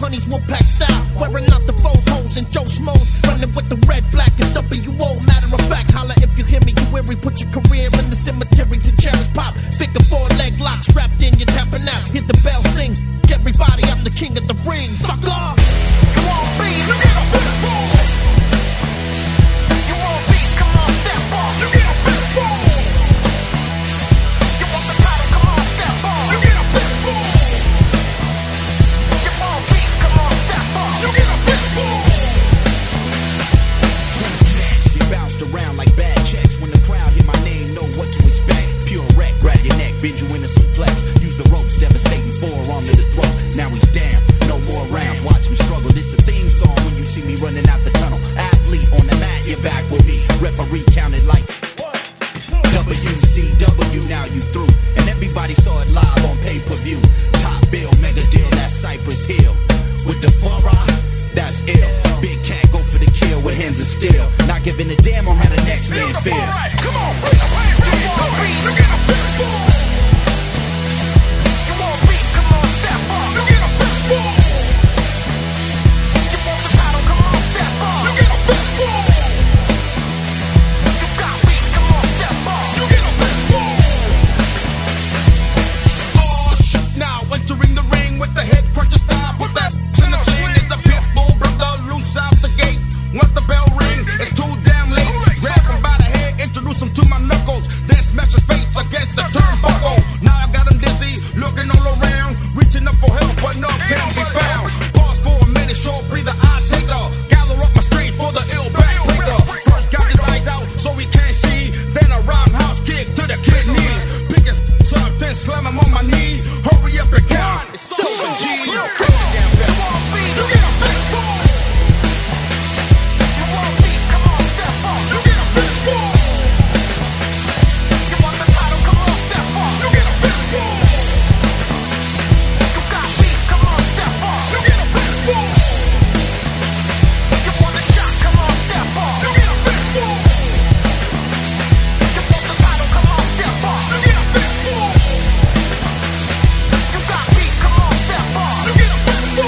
honeys will pack style, wearing out the foes, hoes, and Joe Schmoes, running with the red, black, and WO. Matter of fact, holla if you hear me, you weary. Put your career in the cemetery to cherish pop. Figure 4-leg locks wrapped in, you're tapping out. Hit the bell, sing. Everybody, I'm the king of the ring, sucker. You want beat? You get a fistful. You want beat? Come on, step on. You get a fistful. You want the title? Come on, step on. You get a fistful. You want beat? Come on, step on. You get a fistful. Who's next? You bounced around like bad checks. When the crowd hear my name, know what to expect. Pure wreck, grab your neck, bend you in a suplex. Use the ropes, devastating forearm to the throat. Now he's down, no more rounds. Watch me struggle. This a theme song when you see me running out the tunnel. Athlete on the mat, you're back with me. Referee counted like WCW. Now you through, and everybody saw it live on pay-per-view. Top bill, mega deal. That's Cypress Hill. With the Farah, that's ill. Big cat go for the kill with hands of steel. Not giving a damn on how the next man feel. Come on, bring the pain, you get a fistful. You want beat? Come on, step on. You get a fistful. You want the title? Come on, step on. You get a fistful. You got beat? Come on, step on. You get a fistful. Oh shit! Now entering the ring with the head crusher style. Put that in the scene. It's a pit bull brother loose out the gate. Once the bell ring, it's too damn late. Grab him by the head, introduce him to my knuckles. Then smash his face against the turnbuckle. Now I got him dizzy, looking all around, reaching up for help, but no can be found. Pause for a minute, short breather, I take a gather up my strength for the ill backbreaker. First got his eyes out so he can't see, then a roundhouse kick to the kidneys. Pick his up, then slam him on my knee. Hurry up and count, it's over, G. You get a fistful. You want beat? Come on, step on. You get a fistful. You want the title? Come on, step on. You get a fistful. You got beat? Come on, step on. You get a fistful. You want the shot? Come on, step on. You get a fistful. You want the title? Come on, step on. You get a fistful. You got beat? Come on, step on. You get a fistful.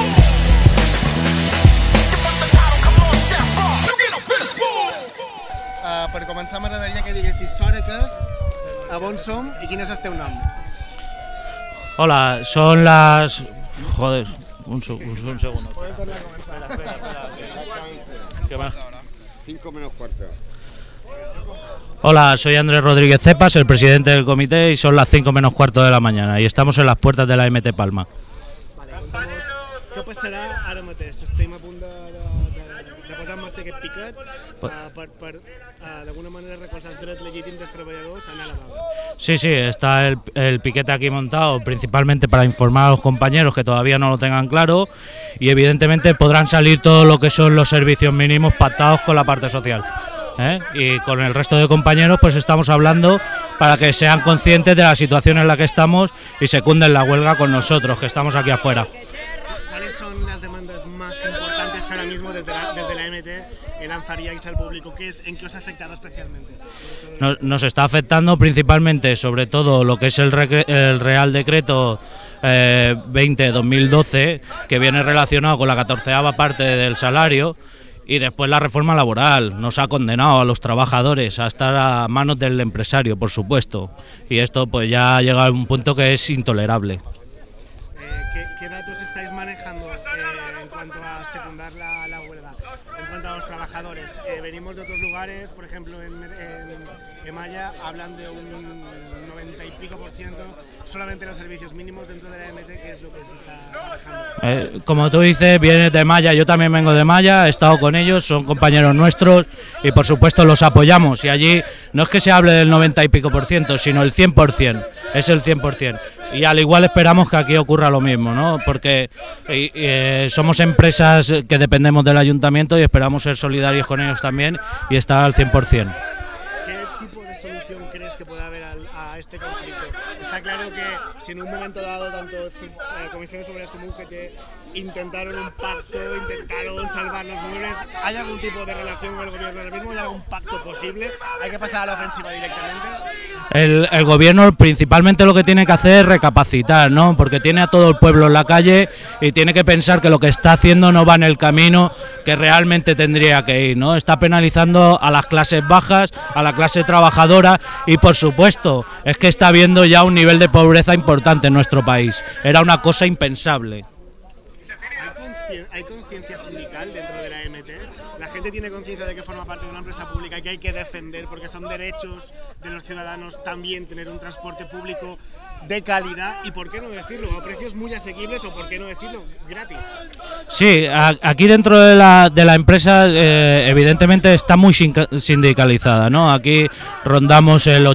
You want the title? Come on, step on. You get a fistful. Per començar m'agradaria que diguessis Sòracas, a on som i quin és el teu nom. Hola, son las... Joder, un segundo. ¿Qué más? 5 menos cuarto. Hola, soy Andrés Rodríguez Cepas, el presidente del comité, y son las 5 menos cuarto de la mañana y estamos en las puertas de la MT Palma. Vale, conta'ns què passarà ara mateix. Estem a punt de posar en marxa aquest piquet per d'alguna manera recolzar els drets legítims dels treballadors a anar a la vaga. Sí, está el piquete aquí montado principalmente para informar a los compañeros que todavía no lo tengan claro, y evidentemente podrán salir todo lo que son los servicios mínimos pactados con la parte social. Y con el resto de compañeros pues estamos hablando para que sean conscientes de la situación en la que estamos y secunden la huelga con nosotros, que estamos aquí afuera. ¿Cuáles son las demandas más importantes que ahora mismo desde la MT lanzaríais al público? ¿En qué os ha afectado especialmente? Nos está afectando principalmente, sobre todo, lo que es el Real Decreto 20-2012, que viene relacionado con la 14ª parte del salario, y después la reforma laboral. Nos ha condenado a los trabajadores a estar a manos del empresario, por supuesto, y esto pues ya ha llegado a un punto que es intolerable. ¿Qué datos estáis manejando en cuanto a secundar la huelga? En cuanto a los trabajadores, venimos de otros lugares, por ejemplo en Maya hablan de un 90 y pico % solamente los servicios mínimos dentro de la MT, que es lo que se está manejando. Como tú dices, vienes de Maya, yo también vengo de Maya, he estado con ellos, son compañeros nuestros y por supuesto los apoyamos, y allí no es que se hable del 90 y pico %, sino el 100%, es el 100%. Y al igual esperamos que aquí ocurra lo mismo, ¿no? Porque somos empresas que dependemos del ayuntamiento y esperamos ser solidarios con ellos también y estar al 100%. ¿Qué tipo de solución crees que puede haber a este conflicto? Está claro que si en un momento dado tanto Comisiones Obreras como UGT intentaron un pacto, intentaron salvar los muebles, ¿hay algún tipo de relación con el gobierno ahora mismo? ¿Hay algún pacto posible? ¿Hay que pasar a la ofensiva directamente? El gobierno principalmente lo que tiene que hacer es recapacitar, ¿no? Porque tiene a todo el pueblo en la calle y tiene que pensar que lo que está haciendo no va en el camino que realmente tendría que ir, ¿no? Está penalizando a las clases bajas, a la clase trabajadora y, por supuesto, es que está habiendo ya un nivel de pobreza importante en nuestro país. Era una cosa impensable. ¿Hay conciencia sindical dentro de la EMT? ¿La gente tiene conciencia de que forma parte de una empresa pública y que hay que defender porque son derechos de los ciudadanos también tener un transporte público de calidad? ¿Y por qué no decirlo? ¿A precios muy asequibles o por qué no decirlo gratis? Sí, aquí dentro de la empresa evidentemente está muy sindicalizada, ¿no? Aquí rondamos el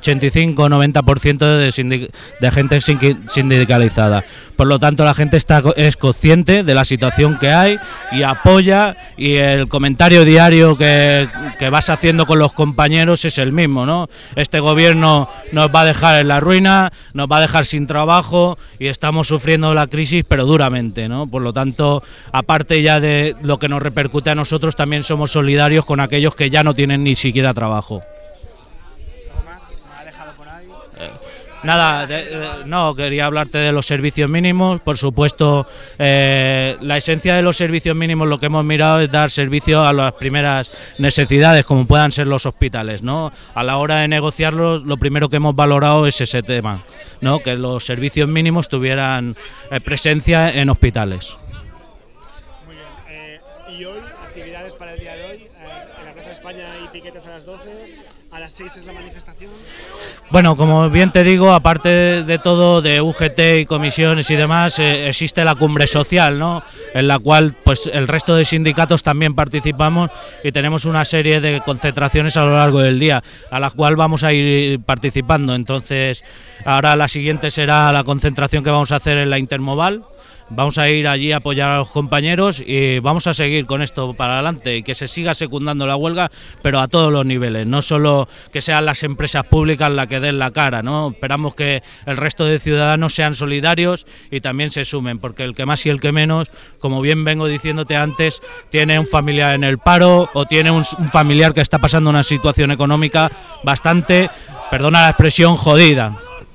85-90% de gente sindicalizada. Por lo tanto, la gente es consciente de la situación que hay y apoya, y el comentario diario que vas haciendo con los compañeros es el mismo, ¿no? Este gobierno nos va a dejar en la ruina, nos va a dejar sin trabajo y estamos sufriendo la crisis, pero duramente, ¿no? Por lo tanto, aparte ya de lo que nos repercute a nosotros, también somos solidarios con aquellos que ya no tienen ni siquiera trabajo. ¿Algo más? ¿Me ha dejado por ahí? Nada, no, quería hablarte de los servicios mínimos. Por supuesto, la esencia de los servicios mínimos, lo que hemos mirado es dar servicio a las primeras necesidades, como puedan ser los hospitales, ¿no? A la hora de negociarlos, lo primero que hemos valorado es ese tema, ¿no? Que los servicios mínimos tuvieran presencia en hospitales. Muy bien. Y hoy, actividades para el día de hoy. En la Plaza de España hay piquetes a las 12, a las 6 es la manifestación. Bueno, como bien te digo, aparte de todo, de UGT y comisiones y demás, existe la cumbre social, ¿no? En la cual pues el resto de sindicatos también participamos y tenemos una serie de concentraciones a lo largo del día, a la cual vamos a ir participando. Entonces, ahora la siguiente será la concentración que vamos a hacer en la Intermoval. Vamos a ir allí a apoyar a los compañeros y vamos a seguir con esto para adelante y que se siga secundando la huelga, pero a todos los niveles, no solo que sean las empresas públicas las que den la cara, ¿no? Esperamos que el resto de ciudadanos sean solidarios y también se sumen, porque el que más y el que menos, como bien vengo diciéndote antes, tiene un familiar en el paro o tiene un familiar que está pasando una situación económica bastante, perdona la expresión, jodida.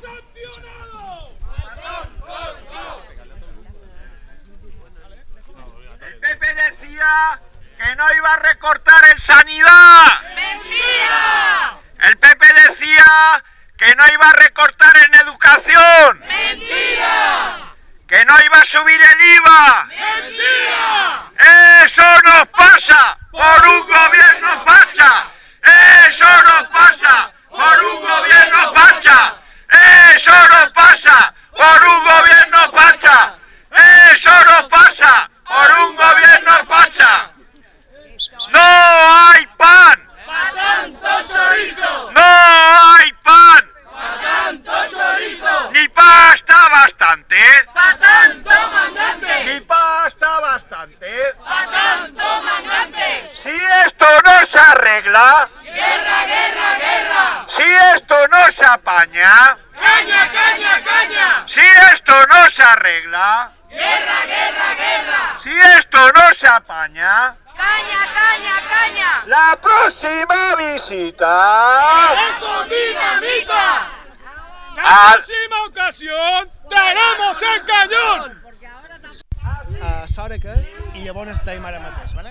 Que no iba a recortar en sanidad. ¡Mentira! El PP decía que no iba a recortar en educación. ¡Mentira! Que no iba a subir el IVA. ¡Mentira! Eso nos pasa por un gobierno facha. Eso nos pasa por un gobierno facha. Eso nos pasa por un gobierno facha. Eso nos pasa por un gobierno facha. ¡No hay pan! ¡Pa' tanto chorizo! ¡No hay pan! ¡Pa' tanto chorizo! ¡Ni pasta bastante! ¡Pa' tanto mandante! ¡Ni pasta bastante! ¡Pa' tanto mandante! Si esto no se arregla, ¡Guerra, guerra, guerra! si esto no se apaña, ¡Caña, caña, caña! si esto no se arregla, ¡Guerra, guerra, guerra! si esto no se apaña, ¡Caña, caña, caña! la próxima visita ¡Con dinamita! al... Próxima ocasión tenemos el cañón. S'hora que és i on estem ara mateix, vale?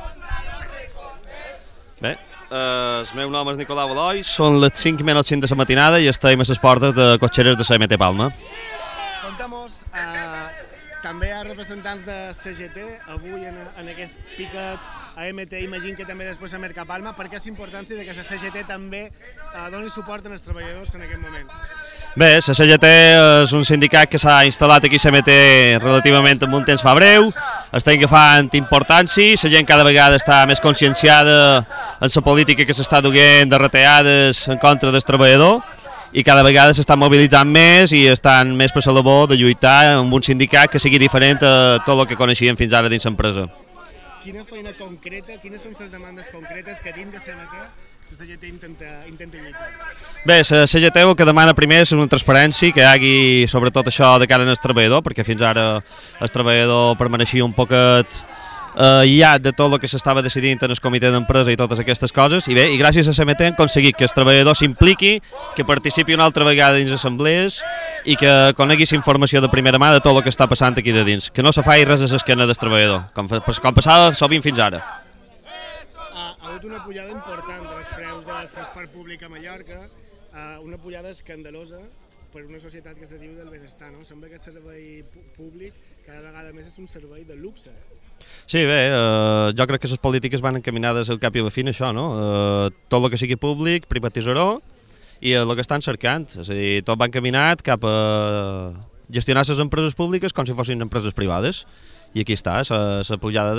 Bé, el meu nom és Nicolau Aloi, són les 5:05 de la matinada i estem a les portes de cotxeres de CMT Palma. Contamos també a representants de CGT avui en aquest piquet AMT, imagino que també després a Mercapalma. Per què és importància que la CGT també doni suport als treballadors en aquests moments? Bé, la CGT és un sindicat que s'ha instal·lat aquí a CMT relativament en un temps fa breu, està agafant importància, la gent cada vegada està més conscienciada en la política que s'està duent de retallades en contra del treballador i cada vegada s'estan mobilitzant més i estan més per la labor de lluitar amb un sindicat que sigui diferent a tot el que coneixíem fins ara dins l'empresa. Quina feina concreta, quines són les demandes concretes que dins de CMT la CGT intenta lluitar? Bé, la CGT el que demana primer és una transparència, que hi hagi sobretot això de cara al treballador, perquè fins ara el treballador permaneixia un poquet ja de tot el que s'estava decidint en el comitè d'empresa i totes aquestes coses, i bé, i gràcies a CMT hem aconseguit que el treballador s'impliqui, que participi una altra vegada dins assemblees i que conegui informació de primera mà de tot el que està passant aquí de dins, que no se faci res a l'esquena del treballador, com passava sovint fins ara. Ha hagut una pujada important dels preus del transport públic a Mallorca, una pujada escandalosa per una societat que se diu del benestar, no? Sembla que el servei públic cada vegada més és un servei de luxe. Sí, bé, jo crec que les polítiques van encaminades al cap i a la fi a això, no? Tot el que sigui públic, privatitzar-ho, i el que estan cercant, és a dir, tot va encaminat cap a gestionar les empreses públiques com si fossin empreses privades. I aquí està, la pujada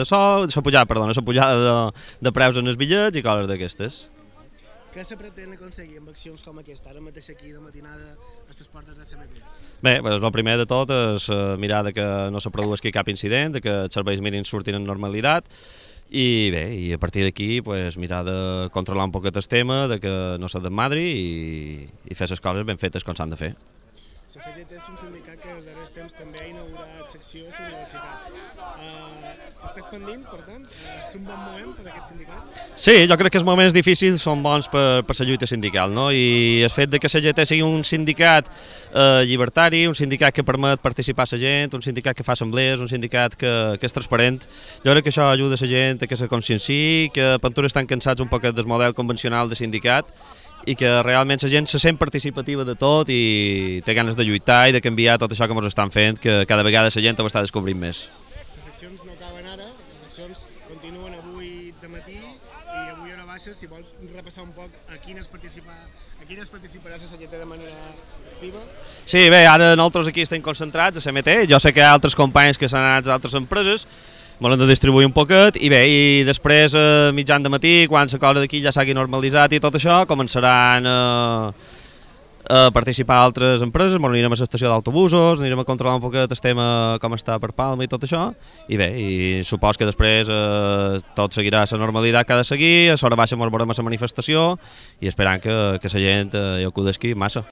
de preus en els bitllets i coses d'aquestes. Què se pretén aconseguir amb accions com aquesta, ara mateix aquí de matinada a les portes de CMT? Bé, el primer de tot és mirar que no se produeixi cap incident, que els serveis mínims surtin en normalitat, i bé, i a partir d'aquí mirar de controlar un poquet el tema, que no se desmadri i fer les coses ben fetes com s'han de fer. La CGT és un sindicat que els darrers temps també ha inaugurat secció a la universitat. S'està expandint, per tant? És un bon moment per a aquest sindicat? Sí, jo crec que els moments difícils són bons per la lluita sindical, no? I el fet de que la CGT sigui un sindicat llibertari, un sindicat que permet participar a la gent, un sindicat que fa assemblees, un sindicat que és transparent, jo crec que això ajuda a la gent a que se conscienciï, que per estan cansats un poquet del model convencional de sindicat i que realment la gent se sent participativa de tot i té ganes de lluitar i de canviar tot això que ens estan fent, que cada vegada la gent ho està descobrint més. Les seccions no acaben ara, les seccions continuen avui de matí i avui hora baixa. Si vols repassar un poc a quines participarà la CGT de manera activa. Sí, bé, ara nosaltres aquí estem concentrats a CMT, jo sé que hi ha altres companys que s'han anat a altres empreses, volen de distribuir un poquet i bé, i després mitjan de matí, quan la cosa d'aquí ja s'hagi normalitzat i tot això, començaran a participar a altres empreses, anirem a l'estació d'autobusos, anirem a controlar un poquet el tema com està per Palma i tot això, i bé, i supos que després tot seguirà la normalitat que ha de seguir, a l'hora baixa veurem la manifestació i esperant que la gent hi acudeixi massa.